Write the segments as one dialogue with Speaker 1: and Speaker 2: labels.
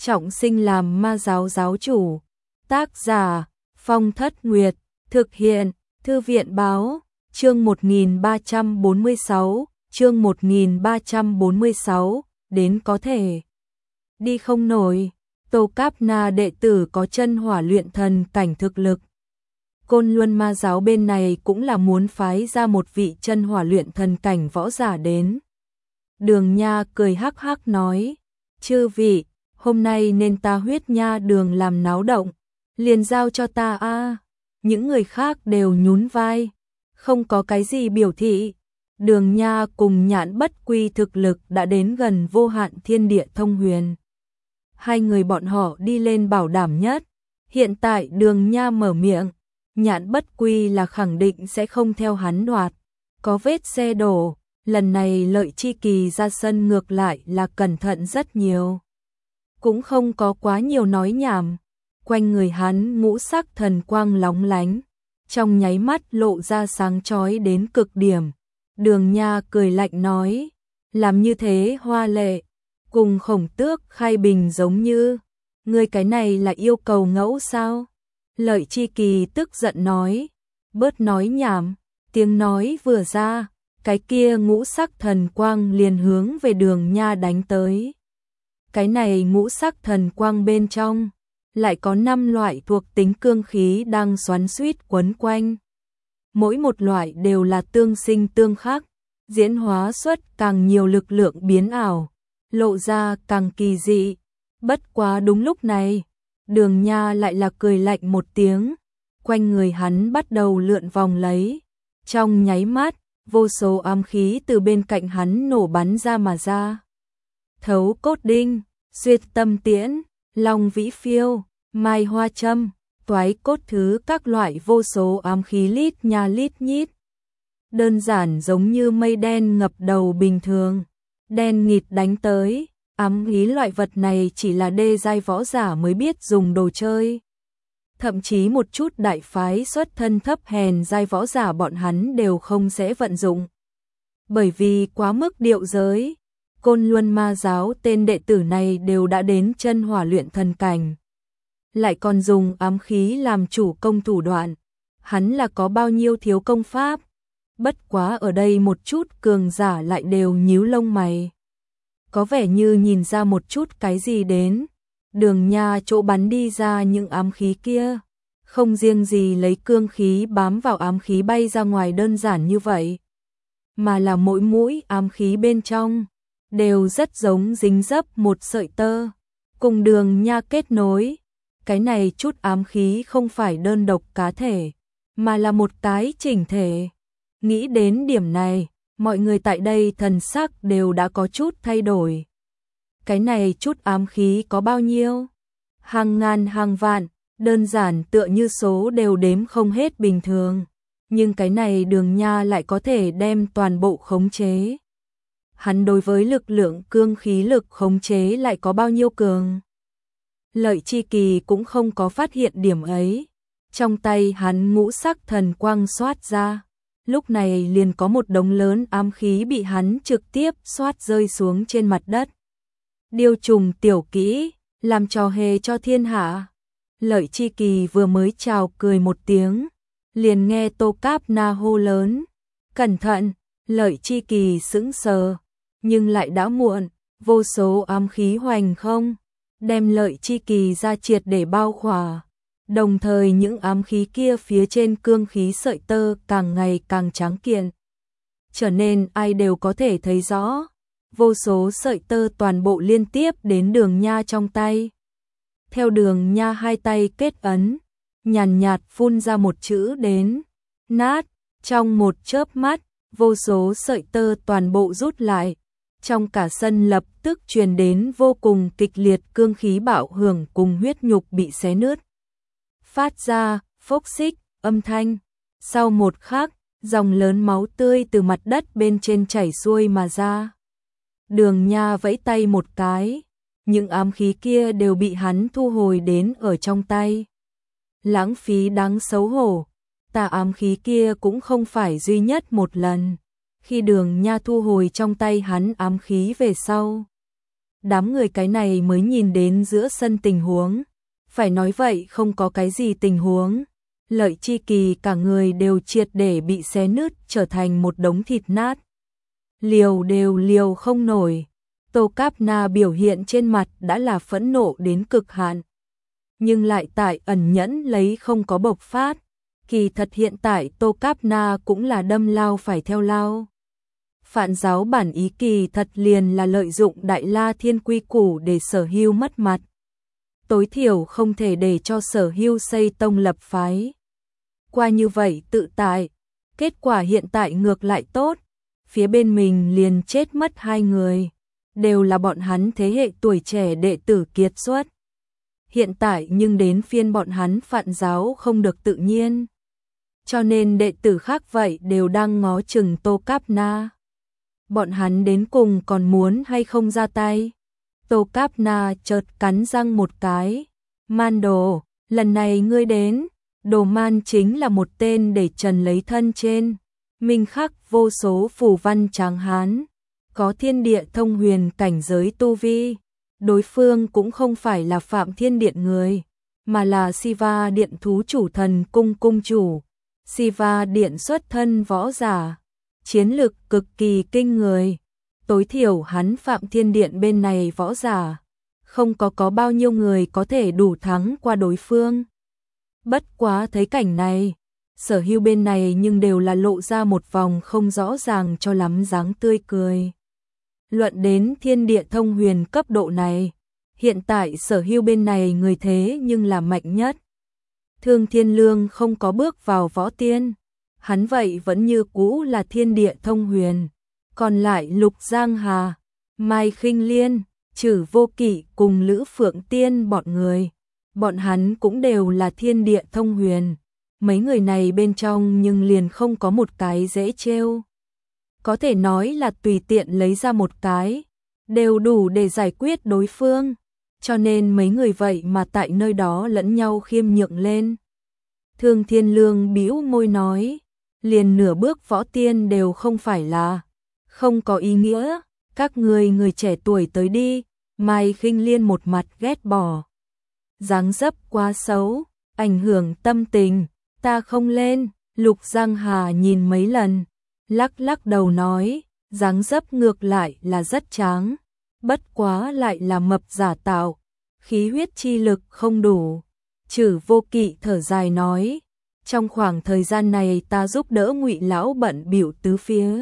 Speaker 1: trọng sinh làm ma giáo giáo chủ. Tác giả Phong Thất Nguyệt. Thực hiện Thư viện Báo. Chương 1346. Đến có thể đi không nổi. Tô Cáp Na đệ tử có chân hỏa luyện thần cảnh thực lực. Côn Luân ma giáo bên này cũng là muốn phái ra một vị chân hỏa luyện thần cảnh võ giả đến. Đường Nha cười hắc hắc nói, chư vị, hôm nay nên ta Huyết Nha đường làm náo động, liền giao cho ta a. Những người khác đều nhún vai, không có cái gì biểu thị. Đường Nha cùng Nhãn Bất Quy thực lực đã đến gần vô hạn thiên địa thông huyền. Hai người bọn họ đi lên bảo đảm nhất. Hiện tại Đường Nha mở miệng, Nhãn Bất Quy là khẳng định sẽ không theo hắn đoạt. Có vết xe đổ, lần này Lợi Chi Kỳ ra sân ngược lại là cẩn thận rất nhiều. Cũng không có quá nhiều nói nhảm. Quanh người hắn ngũ sắc thần quang lóng lánh, trong nháy mắt lộ ra sáng chói đến cực điểm. Đường Nha cười lạnh nói, làm như thế hoa lệ, cùng Khổng Tước khai bình giống như, ngươi cái này là yêu cầu ngẫu sao? Lợi Chi Kỳ tức giận nói, bớt nói nhảm. Tiếng nói vừa ra, cái kia ngũ sắc thần quang liền hướng về Đường Nha đánh tới. Cái này ngũ sắc thần quang bên trong lại có 5 loại thuộc tính cương khí đang xoắn xuýt quấn quanh. Mỗi một loại đều là tương sinh tương khắc, diễn hóa xuất càng nhiều lực lượng biến ảo, lộ ra càng kỳ dị. Bất quá đúng lúc này, Đường Nha lại là cười lạnh một tiếng, quanh người hắn bắt đầu lượn vòng lấy. Trong nháy mắt, vô số ám khí từ bên cạnh hắn nổ bắn ra mà ra. Thấu cốt đinh, xuyệt tâm tiễn, long vĩ phiêu, mai hoa châm, toái cốt thứ, các loại vô số ám khí lít nha lít nhít. Đơn giản giống như mây đen ngập đầu bình thường, đen nghịt đánh tới. Ám khí loại vật này chỉ là đê giai võ giả mới biết dùng đồ chơi. Thậm chí một chút đại phái xuất thân thấp hèn giai võ giả bọn hắn đều không sẽ vận dụng. Bởi vì quá mức điệu giới, Côn Luân ma giáo tên đệ tử này đều đã đến chân hỏa luyện thần cảnh. Lại còn dùng ám khí làm chủ công thủ đoạn. Hắn là có bao nhiêu thiếu công pháp. Bất quá ở đây một chút cường giả lại đều nhíu lông mày. Có vẻ như nhìn ra một chút cái gì đến. Đường Nha chỗ bắn đi ra những ám khí kia, không riêng gì lấy cương khí bám vào ám khí bay ra ngoài đơn giản như vậy, mà là mỗi mũi ám khí bên trong đều rất giống dính dấp một sợi tơ, cùng Đường Nha kết nối. Cái này chút ám khí không phải đơn độc cá thể, mà là một cái chỉnh thể. Nghĩ đến điểm này, mọi người tại đây thần sắc đều đã có chút thay đổi. Cái này chút ám khí có bao nhiêu? Hàng ngàn hàng vạn, đơn giản tựa như số đều đếm không hết bình thường. Nhưng cái này Đường Nha lại có thể đem toàn bộ khống chế. Hắn đối với lực lượng cương khí lực khống chế lại có bao nhiêu cường? Lợi Chi Kỳ cũng không có phát hiện điểm ấy. Trong tay hắn ngũ sắc thần quang xoát ra. Lúc này liền có một đống lớn ám khí bị hắn trực tiếp xoát rơi xuống trên mặt đất. Điêu trùng tiểu kỹ, làm trò hề cho thiên hạ. Lợi Chi Kỳ vừa mới chào cười một tiếng, liền nghe Tô Cáp Na hô lớn, cẩn thận. Lợi Chi Kỳ sững sờ, nhưng lại đã muộn. Vô số ám khí hoành không, đem Lợi Chi Kỳ ra triệt để bao khỏa. Đồng thời những ám khí kia phía trên cương khí sợi tơ càng ngày càng trắng kiện, trở nên ai đều có thể thấy rõ. Vô số sợi tơ toàn bộ liên tiếp đến Đường Nha trong tay. Theo Đường Nha hai tay kết ấn, nhàn nhạt phun ra một chữ đến, nát. Trong một chớp mắt, vô số sợi tơ toàn bộ rút lại. Trong cả sân lập tức truyền đến vô cùng kịch liệt cương khí bạo hưởng cùng huyết nhục bị xé nứt. Phát ra, phốc xích, âm thanh. Sau một khắc, dòng lớn máu tươi từ mặt đất bên trên chảy xuôi mà ra. Đường Nha vẫy tay một cái, những ám khí kia đều bị hắn thu hồi đến ở trong tay. Lãng phí đáng xấu hổ, tà ám khí kia cũng không phải duy nhất một lần. Khi Đường Nha thu hồi trong tay hắn ám khí về sau, đám người cái này mới nhìn đến giữa sân tình huống. Phải nói vậy không có cái gì tình huống. Lợi Chi Kỳ cả người đều triệt để bị xé nứt trở thành một đống thịt nát. Liều đều liều không nổi. Tô Cáp Na biểu hiện trên mặt đã là phẫn nộ đến cực hạn. Nhưng lại tại ẩn nhẫn lấy không có bộc phát. Kỳ thật hiện tại Tô Cáp Na cũng là đâm lao phải theo lao. Phạn giáo bản ý kỳ thật liền là lợi dụng Đại La Thiên quy củ để Sở Hưu mất mặt. Tối thiểu không thể để cho Sở Hưu xây tông lập phái. Qua như vậy tự tại, kết quả hiện tại ngược lại tốt, phía bên mình liền chết mất 2 người, đều là bọn hắn thế hệ tuổi trẻ đệ tử kiệt xuất. Hiện tại nhưng đến phiên bọn hắn phạn giáo không được tự nhiên. Cho nên đệ tử khác vậy đều đang ngó chừng Tô Cáp Na. Bọn hắn đến cùng còn muốn hay không ra tay. Tô Cáp Na chợt cắn răng một cái. Man Đồ, lần này ngươi đến. Đồ Man chính là một tên để trần lấy thân trên. Minh khắc vô số phù văn tráng hán. Có thiên địa thông huyền cảnh giới tu vi. Đối phương cũng không phải là Phạm Thiên Điện người, mà là Siva Điện thú chủ thần cung cung chủ. Siva Điện xuất thân võ giả, chiến lực cực kỳ kinh người. Tối thiểu hắn Phạm Thiên Điện bên này võ giả, không có bao nhiêu người có thể đủ thắng qua đối phương. Bất quá thấy cảnh này, Sở Hưu bên này nhưng đều là lộ ra một vòng không rõ ràng cho lắm dáng tươi cười. Luận đến thiên địa thông huyền cấp độ này, hiện tại Sở Hưu bên này người thế nhưng là mạnh nhất. Thương Thiên Lương không có bước vào võ tiên, hắn vậy vẫn như cũ là thiên địa thông huyền. Còn lại Lục Giang Hà, Mai Khinh Liên, Trử Vô Kỵ cùng Lữ Phượng Tiên bọn người, bọn hắn cũng đều là thiên địa thông huyền. Mấy người này bên trong nhưng liền không có một cái dễ trêu. Có thể nói là tùy tiện lấy ra một cái, đều đủ để giải quyết đối phương. Cho nên mấy người vậy mà tại nơi đó lẫn nhau khiêm nhượng lên. Thương Thiên Lương bĩu môi nói, liền nửa bước võ tiên đều không phải là, không có ý nghĩa, các người trẻ tuổi tới đi. Mai Khinh Liên một mặt ghét bỏ. Dáng dấp quá xấu, ảnh hưởng tâm tình, ta không lên. Lục Giang Hà nhìn mấy lần, lắc đầu nói, dáng dấp ngược lại là rất tráng, bất quá lại là mập giả tạo, khí huyết chi lực không đủ. Trử Vô Kỵ thở dài nói, trong khoảng thời gian này ta giúp đỡ Ngụy lão bận bịu tứ phía,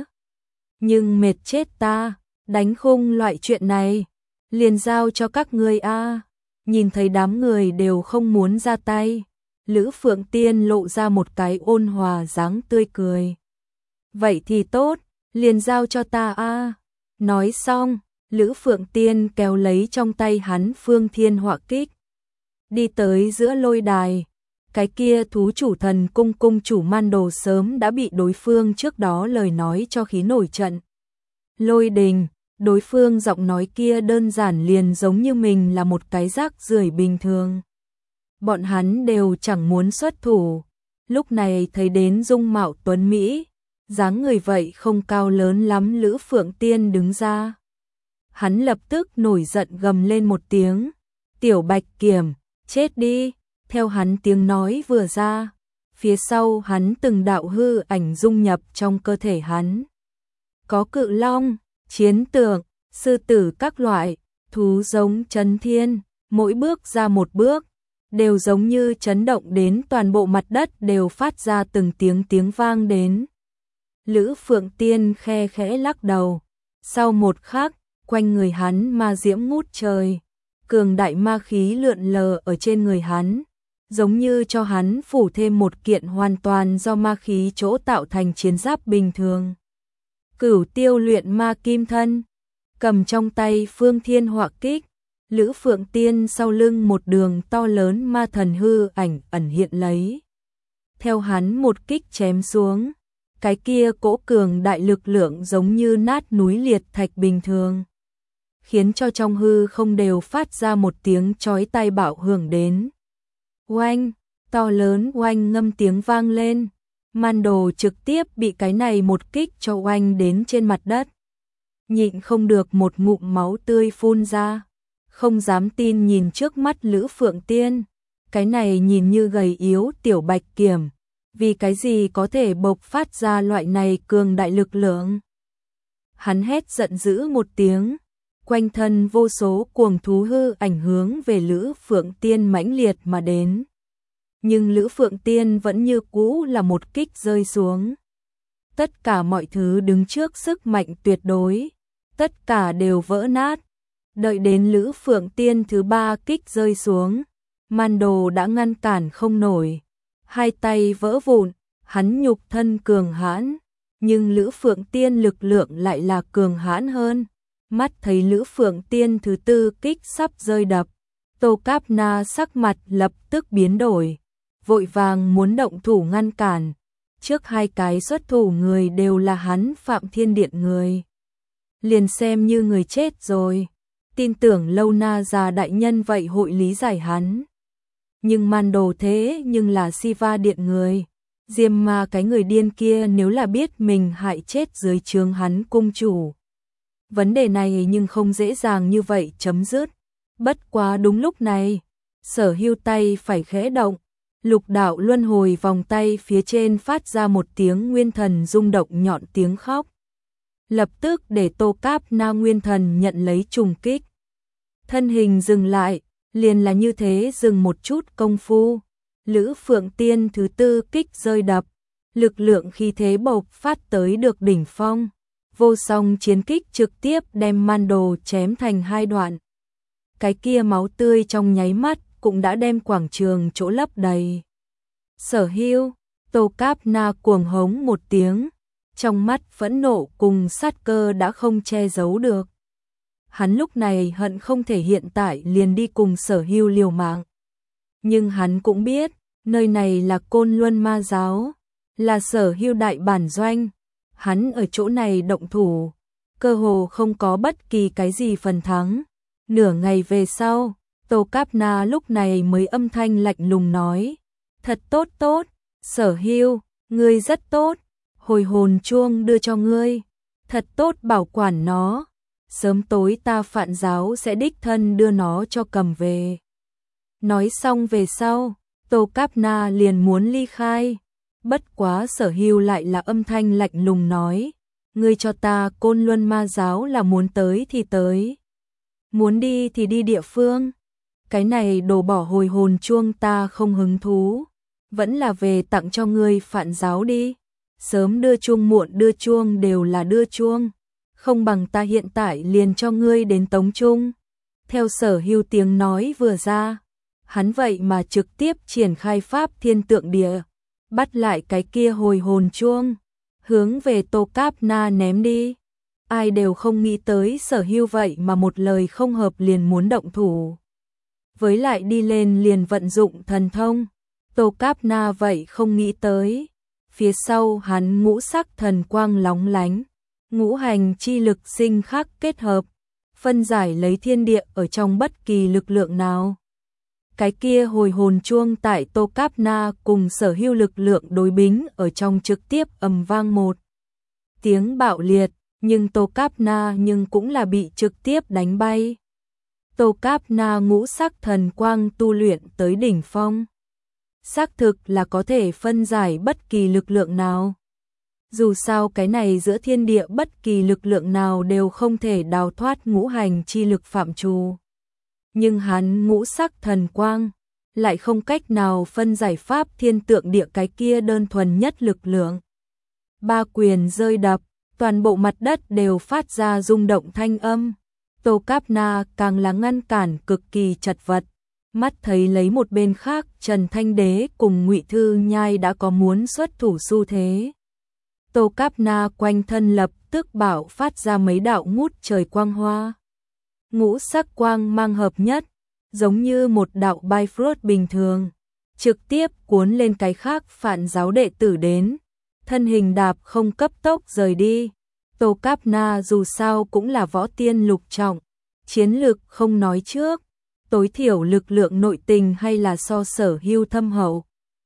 Speaker 1: nhưng mệt chết ta, đánh khung loại chuyện này, liền giao cho các ngươi a. Nhìn thấy đám người đều không muốn ra tay, Lữ Phượng Tiên lộ ra một cái ôn hòa dáng tươi cười. Vậy thì tốt, liền giao cho ta a. Nói xong, Lữ Phượng Tiên kéo lấy trong tay hắn Phương Thiên Họa Kích, đi tới giữa lôi đài. Cái kia thú chủ thần cung cung chủ Man Đồ sớm đã bị đối phương trước đó lời nói cho khí nổi trận lôi đình. Đối phương giọng nói kia đơn giản liền giống như mình là một cái rác rưởi bình thường. Bọn hắn đều chẳng muốn xuất thủ. Lúc này thấy đến dung mạo tuấn Mỹ, dáng người vậy không cao lớn lắm Lữ Phượng Tiên đứng ra. Hắn lập tức nổi giận gầm lên một tiếng. Tiểu Bạch Kiểm, chết đi. Theo hắn tiếng nói vừa ra, phía sau hắn từng đạo hư ảnh dung nhập trong cơ thể hắn. Có cự long, chiến tượng, sư tử các loại, thú giống chấn thiên, mỗi bước ra một bước, đều giống như chấn động đến toàn bộ mặt đất đều phát ra từng tiếng vang đến. Lữ Phượng Tiên khe khẽ lắc đầu, sau một khắc, quanh người hắn ma diễm ngút trời, cường đại ma khí lượn lờ ở trên người hắn, giống như cho hắn phủ thêm một kiện hoàn toàn do ma khí chỗ tạo thành chiến giáp bình thường. Cửu Tiêu luyện ma kim thân, cầm trong tay Phương Thiên Họa Kích, Lữ Phượng Tiên sau lưng một đường to lớn ma thần hư ảnh ẩn hiện lấy. Theo hắn một kích chém xuống, cái kia cỗ cường đại lực lượng giống như nát núi liệt thạch bình thường, khiến cho trong hư không đều phát ra một tiếng chói tai bạo hưởng đến. Oanh, to lớn oanh ngâm tiếng vang lên. Man Đồ trực tiếp bị cái này một kích cho oanh đến trên mặt đất. nhịn không được một ngụm máu tươi phun ra, không dám tin nhìn trước mắt Lữ Phượng Tiên, cái này nhìn như gầy yếu tiểu bạch kiểm, vì cái gì có thể bộc phát ra loại này cường đại lực lượng. Hắn hét giận dữ một tiếng, quanh thân vô số cuồng thú hư ảnh hướng về Lữ Phượng Tiên mãnh liệt mà đến. Nhưng Lữ Phượng Tiên vẫn như cũ là một kích rơi xuống. Tất cả mọi thứ đứng trước sức mạnh tuyệt đối, tất cả đều vỡ nát. Đợi đến Lữ Phượng Tiên thứ ba kích rơi xuống, Mando đã ngăn cản không nổi, hai tay vỡ vụn, hắn nhục thân cường hãn, nhưng Lữ Phượng Tiên lực lượng lại là cường hãn hơn. Mắt thấy Lữ Phượng Tiên thứ tư kích sắp rơi đập, Tô Cáp Na sắc mặt lập tức biến đổi, vội vàng muốn động thủ ngăn cản. Trước hai cái xuất thủ người đều là hắn Phạm Thiên Điện người, liền xem như người chết rồi, tin tưởng Lâu Na già đại nhân vậy hội lý giải hắn. Nhưng Mando thế nhưng là Siva Điện người, Diêm Ma cái người điên kia nếu là biết mình hại chết dưới trướng hắn cung chủ, vấn đề này nhưng không dễ dàng như vậy chấm dứt. Bất quá đúng lúc này, Sở Hưu tay phải khẽ động, lục đạo luân hồi vòng tay phía trên phát ra một tiếng nguyên thần rung động nhọn tiếng khóc. Lập tức để Tô Cáp Na nguyên thần nhận lấy trùng kích. Thân hình dừng lại, liền là như thế dừng một chút công phu. Lữ Phượng Tiên thứ tư kích rơi đập, lực lượng khi thế bộc phát tới được đỉnh phong. Vô song chiến kích trực tiếp đem Mando chém thành hai đoạn. Cái kia máu tươi trong nháy mắt cũng đã đem quảng trường chỗ lấp đầy. Sở Hưu, Tô Cáp Na cuồng hống một tiếng, trong mắt phẫn nộ cùng sát cơ đã không che giấu được. Hắn lúc này hận không thể hiện tại liền đi cùng Sở Hưu liều mạng. Nhưng hắn cũng biết, nơi này là Côn Luân Ma Giáo, là Sở Hưu đại bản doanh. Hắn ở chỗ này động thủ, cơ hồ không có bất kỳ cái gì phần thắng. Nửa ngày về sau, Tô Cáp Na lúc này mới âm thanh lạnh lùng nói, thật tốt tốt, Sở Hưu, ngươi rất tốt, hồi hồn chuông đưa cho ngươi, thật tốt bảo quản nó, sớm tối ta Phạn giáo sẽ đích thân đưa nó cho cầm về. Nói xong về sau, Tô Cáp Na liền muốn ly khai. Bất quá Sở Hưu lại là âm thanh lạnh lùng nói, ngươi cho ta Côn Luân Ma Giáo là muốn tới thì tới, muốn đi thì đi địa phương. Cái này đồ bỏ hồi hồn chuông ta không hứng thú, vẫn là về tặng cho ngươi Phạn giáo đi. Sớm đưa chuông muộn đưa chuông đều là đưa chuông, không bằng ta hiện tại liền cho ngươi đến tống trung. Theo Sở Hưu tiếng nói vừa ra, hắn vậy mà trực tiếp triển khai pháp thiên tượng địa, bắt lại cái kia hồi hồn chuông, hướng về Tô Cáp Na ném đi. Ai đều không nghĩ tới Sở Hưu vậy mà một lời không hợp liền muốn động thủ. Với lại đi lên liền vận dụng thần thông, Tô Cáp Na vậy không nghĩ tới. Phía sau hắn ngũ sắc thần quang lóng lánh, ngũ hành chi lực sinh khắc kết hợp, phân giải lấy thiên địa ở trong bất kỳ lực lượng nào. Cái kia hồi hồn chuông tại Tô Cáp Na cùng Sở Hưu lực lượng đối bính ở trong trực tiếp ầm vang một tiếng bạo liệt, nhưng Tô Cáp Na nhưng cũng là bị trực tiếp đánh bay. Tô Cáp Na ngũ sắc thần quang tu luyện tới đỉnh phong, xác thực là có thể phân giải bất kỳ lực lượng nào. Dù sao cái này giữa thiên địa bất kỳ lực lượng nào đều không thể đào thoát ngũ hành chi lực phạm trù. Nhưng hắn ngũ sắc thần quang lại không cách nào phân giải pháp thiên tượng địa cái kia đơn thuần nhất lực lượng. Ba quyền rơi đập, toàn bộ mặt đất đều phát ra rung động thanh âm. Tô Cáp Na càng là ngăn cản cực kỳ chật vật, mắt thấy lấy một bên khác Trần Thanh Đế cùng Ngụy Thư Nhai đã có muốn xuất thủ xu thế. Tô Cáp Na quanh thân lập tức bạo phát ra mấy đạo ngút trời quang hoa. Ngũ sắc quang mang hợp nhất, giống như một đạo Bifrost bình thường, trực tiếp cuốn lên cái khác Phạn giáo đệ tử đến, thân hình đạp không cấp tốc rời đi. Tô Cáp Na dù sao cũng là võ tiên lục trọng, chiến lực không nói trước, tối thiểu lực lượng nội tình hay là so Sở Hưu thâm hậu.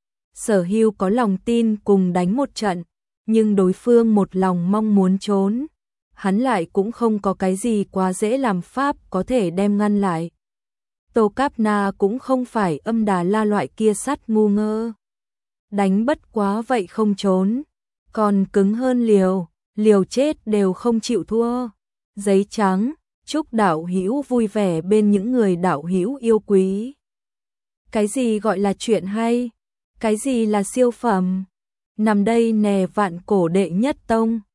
Speaker 1: Sở Hưu có lòng tin cùng đánh một trận, nhưng đối phương một lòng mong muốn trốn. hắn lại cũng không có cái gì quá dễ làm pháp có thể đem ngăn lại. Tô Cáp Na cũng không phải Âm Đà La loại kia sắt ngu ngơ. Đánh bất quá vậy không trốn, còn cứng hơn liều chết đều không chịu thua. Giấy trắng, chúc đạo hữu vui vẻ bên những người đạo hữu yêu quý. Cái gì gọi là chuyện hay? Cái gì là siêu phẩm? Nằm đây nè vạn cổ đệ nhất tông.